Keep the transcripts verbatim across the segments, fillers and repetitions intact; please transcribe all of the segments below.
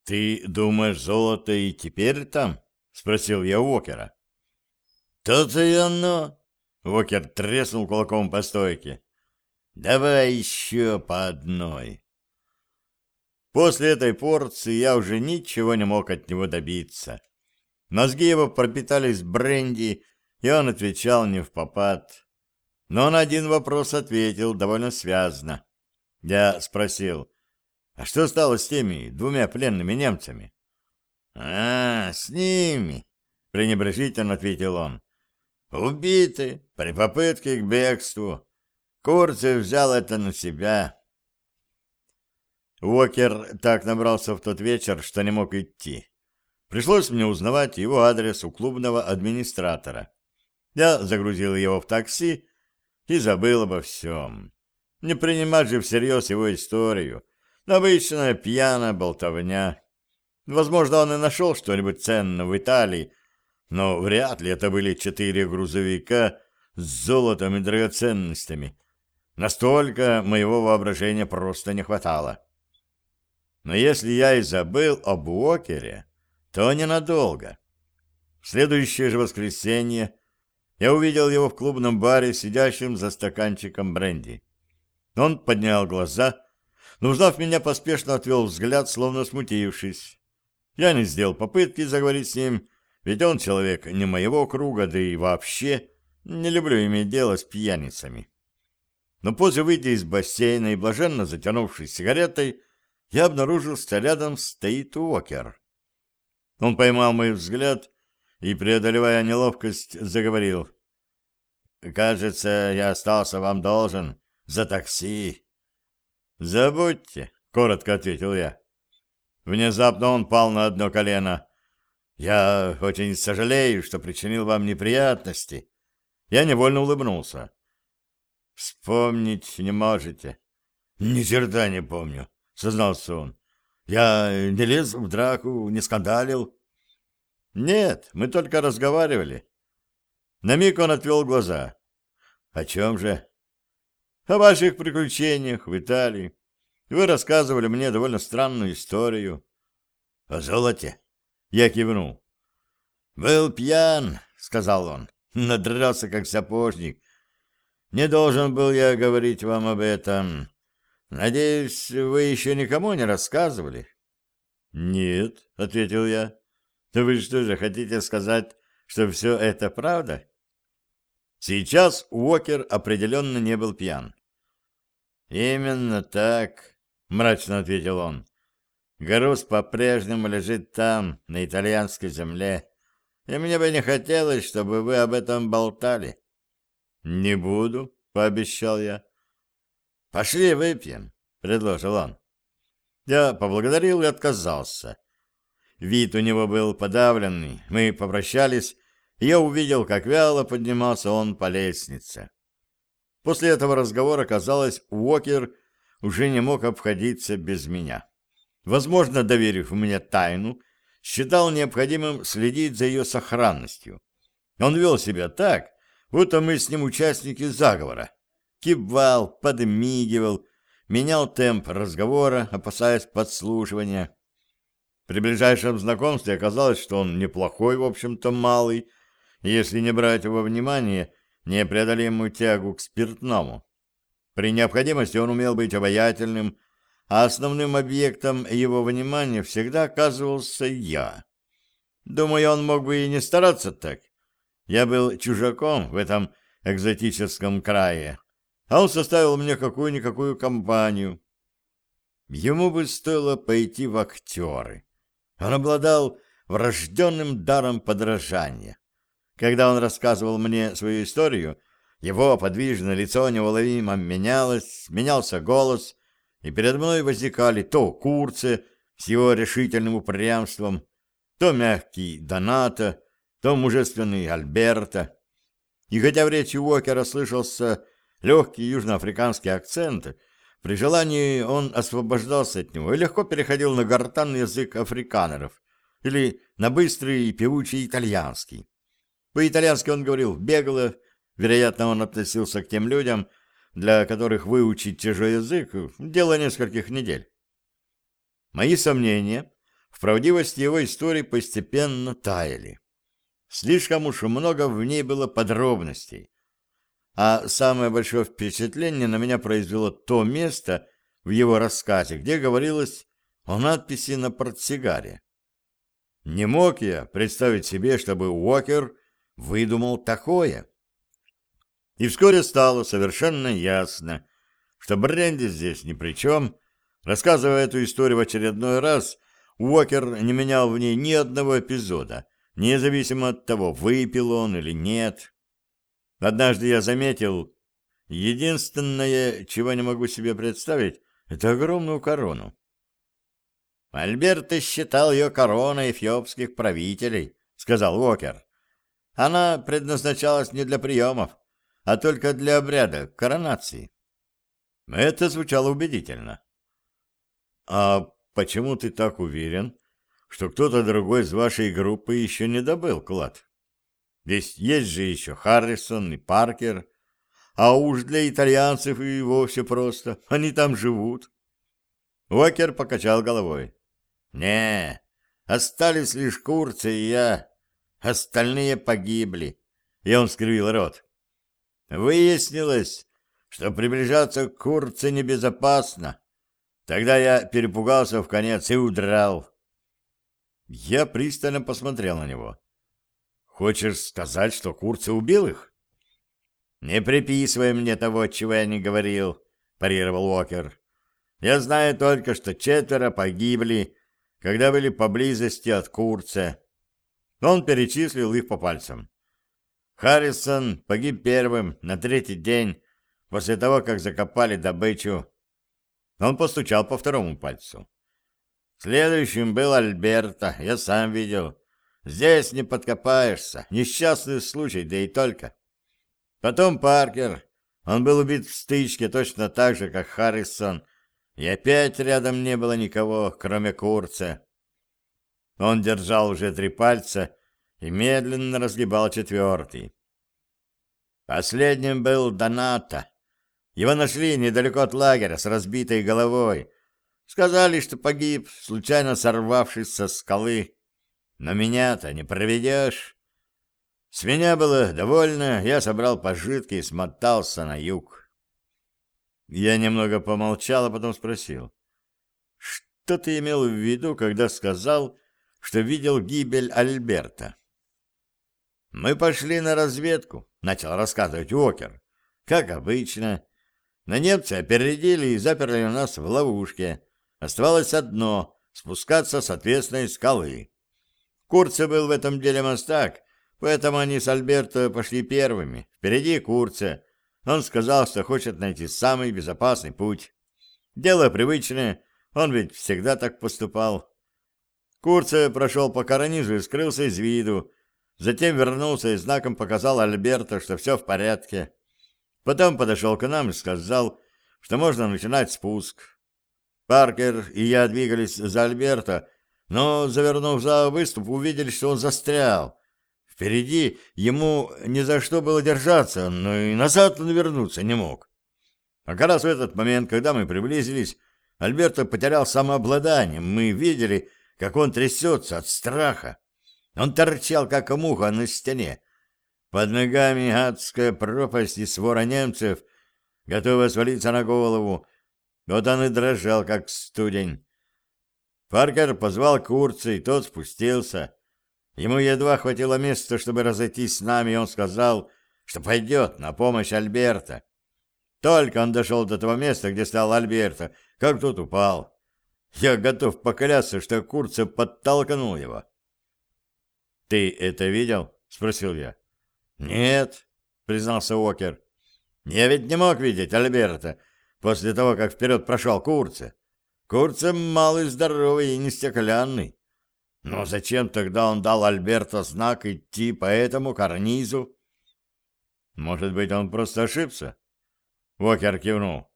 «Ты думаешь, золото и теперь там?» — спросил я Уокера. «То-то и оно!» — Уокер треснул кулаком по стойке. «Давай еще по одной». После этой порции я уже ничего не мог от него добиться. Мозги его пропитались бренди, и он отвечал не впопад. Но на один вопрос ответил довольно связно. Я спросил: «А что стало с теми двумя пленными немцами?» «А, с ними», — пренебрежительно ответил он. «Убиты при попытке к бегству. Курцев взял это на себя». Уокер так набрался в тот вечер, что не мог идти. Пришлось мне узнавать его адрес у клубного администратора. Я загрузил его в такси и забыл обо всем. Не принимать же всерьез его историю. Обычная пьяная болтовня. Возможно, он и нашел что-нибудь ценное в Италии, но вряд ли это были четыре грузовика с золотом и драгоценностями. Настолько моего воображения просто не хватало. Но если я и забыл об Уокере, то ненадолго. В следующее же воскресенье я увидел его в клубном баре, сидящим за стаканчиком бренди. Он поднял глаза, но, узнав меня, поспешно отвел взгляд, словно смутившись. Я не сделал попытки заговорить с ним, ведь он человек не моего круга, да и вообще не люблю иметь дело с пьяницами. Но после выйдя из бассейна и блаженно затянувшись сигаретой, я обнаружил, что рядом стоит Уокер. Он поймал мой взгляд и, преодолевая неловкость, заговорил: «Кажется, я остался вам должен за такси». «Забудьте», — коротко ответил я. Внезапно он пал на одно колено. «Я очень сожалею, что причинил вам неприятности». Я невольно улыбнулся. «Вспомнить не можете?» «Ни черта не помню», — сознался он. «Я не лез в драку, не скандалил». «Нет, мы только разговаривали». На миг он отвел глаза. «О чем же?» «О ваших приключениях в Италии. Вы рассказывали мне довольно странную историю». «О золоте?» Я кивнул. «Был пьян», — сказал он, — «надрался как сапожник. Не должен был я говорить вам об этом. Надеюсь, вы еще никому не рассказывали?» «Нет», — ответил я. «Вы что же, хотите сказать, что все это правда?» Сейчас Уокер определенно не был пьян. «Именно так», — мрачно ответил он. «Груз по-прежнему лежит там, на итальянской земле, и мне бы не хотелось, чтобы вы об этом болтали». «Не буду», — пообещал я. «Пошли выпьем», — предложил он. Я поблагодарил и отказался. Вид у него был подавленный. Мы попрощались, и я увидел, как вяло поднимался он по лестнице. После этого разговора, казалось, Уокер уже не мог обходиться без меня. Возможно, доверив мне тайну, считал необходимым следить за ее сохранностью. Он вел себя так, будто мы с ним участники заговора. Кивал, подмигивал, менял темп разговора, опасаясь подслушивания. При ближайшем знакомстве оказалось, что он неплохой, в общем-то, малый, если не брать во внимание непреодолимую тягу к спиртному. При необходимости он умел быть обаятельным, а основным объектом его внимания всегда оказывался я. Думаю, он мог бы и не стараться так. Я был чужаком в этом экзотическом крае, а он составил мне какую-никакую компанию. Ему бы стоило пойти в актеры. Он обладал врожденным даром подражания. Когда он рассказывал мне свою историю, его подвижное лицо неуловимо менялось, менялся голос, и перед мной возникали то Курце с его решительным упрямством, то мягкий Донато, то мужественный Альберто. И хотя в речи Уокера слышался легкий южноафриканский акцент, при желании он освобождался от него и легко переходил на гортанный язык африканеров или на быстрый и певучий итальянский. По-итальянски он говорил бегло, вероятно, он относился к тем людям, для которых выучить чужой язык — дело нескольких недель. Мои сомнения в правдивость его истории постепенно таяли. Слишком уж много в ней было подробностей. А самое большое впечатление на меня произвело то место в его рассказе, где говорилось о надписи на портсигаре. Не мог я представить себе, чтобы Уокер выдумал такое. И вскоре стало совершенно ясно, что бренди здесь ни при чем. Рассказывая эту историю в очередной раз, Уокер не менял в ней ни одного эпизода, независимо от того, выпил он или нет. Однажды я заметил, единственное, чего не могу себе представить, это огромную корону. «Альберто считал ее короной эфиопских правителей», — сказал Уокер. «Она предназначалась не для приемов, а только для обряда коронации». Это звучало убедительно. «А почему ты так уверен, что кто-то другой из вашей группы еще не добыл клад? Ведь есть же еще Харрисон и Паркер, а уж для итальянцев и вовсе просто, они там живут». Уокер покачал головой. «Не, остались лишь Курцы и я, остальные погибли». И он скривил рот. «Выяснилось, что приближаться к Курце небезопасно. Тогда я перепугался вконец и удрал». Я пристально посмотрел на него. «Хочешь сказать, что Курце убил их?» «Не приписывай мне того, чего я не говорил», — парировал Уокер. «Я знаю только, что четверо погибли, когда были поблизости от Курца». Он перечислил их по пальцам. Харрисон погиб первым на третий день после того, как закопали добычу. Он постучал по второму пальцу. Следующим был Альберто, я сам видел. Здесь не подкопаешься, несчастный случай, да и только. Потом Паркер, он был убит в стычке точно так же, как Харрисон, и опять рядом не было никого, кроме Курца. Он держал уже три пальца и медленно разгибал четвертый. Последним был Донато. Его нашли недалеко от лагеря с разбитой головой. Сказали, что погиб, случайно сорвавшись со скалы. Но меня-то не проведешь. С меня было довольно, я собрал пожитки и смотался на юг. Я немного помолчал, а потом спросил. Что ты имел в виду, когда сказал, что видел гибель Альберта? Мы пошли на разведку, начал рассказывать Уокер. Как обычно. Но немцы опередили и заперли нас в ловушке. Оставалось одно — спускаться с ответственной скалы. Курце был в этом деле мастак, поэтому они с Альберто пошли первыми. Впереди Курце. Он сказал, что хочет найти самый безопасный путь. Дело привычное, он ведь всегда так поступал. Курце прошел по карнизу и скрылся из виду. Затем вернулся и знаком показал Альберто, что все в порядке. Потом подошел к нам и сказал, что можно начинать спуск. Паркер и я двигались за Альберто, но, завернув за выступ, увидели, что он застрял. Впереди ему ни за что было держаться, но и назад он вернуться не мог. А как раз в этот момент, когда мы приблизились, Альберто потерял самообладание. Мы видели, как он трясется от страха. Он торчал, как муха на стене. Под ногами адская пропасть и свора немцев, готовая свалиться на голову. Вот он и дрожал, как студень. Паркер позвал Курца, и тот спустился. Ему едва хватило места, чтобы разойтись с нами, и он сказал, что пойдет на помощь Альберто. Только он дошел до того места, где стоял Альберто, как тот упал. Я готов поклясться, что Курца подтолкнул его. — Ты это видел? — спросил я. — Нет, — признался Уокер. — Я ведь не мог видеть Альберто после того, как вперед прошел Курца. Курца малый, здоровый и не стеклянный. Но зачем тогда он дал Альберто знак идти по этому карнизу? Может быть, он просто ошибся? Уокер кивнул.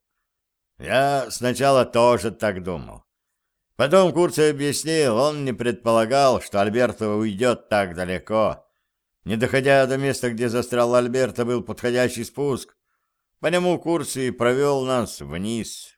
Я сначала тоже так думал. Потом Курца объяснил, он не предполагал, что Альберто уйдет так далеко. Не доходя до места, где застрял Альберто, был подходящий спуск. По нему Курца и провел нас вниз.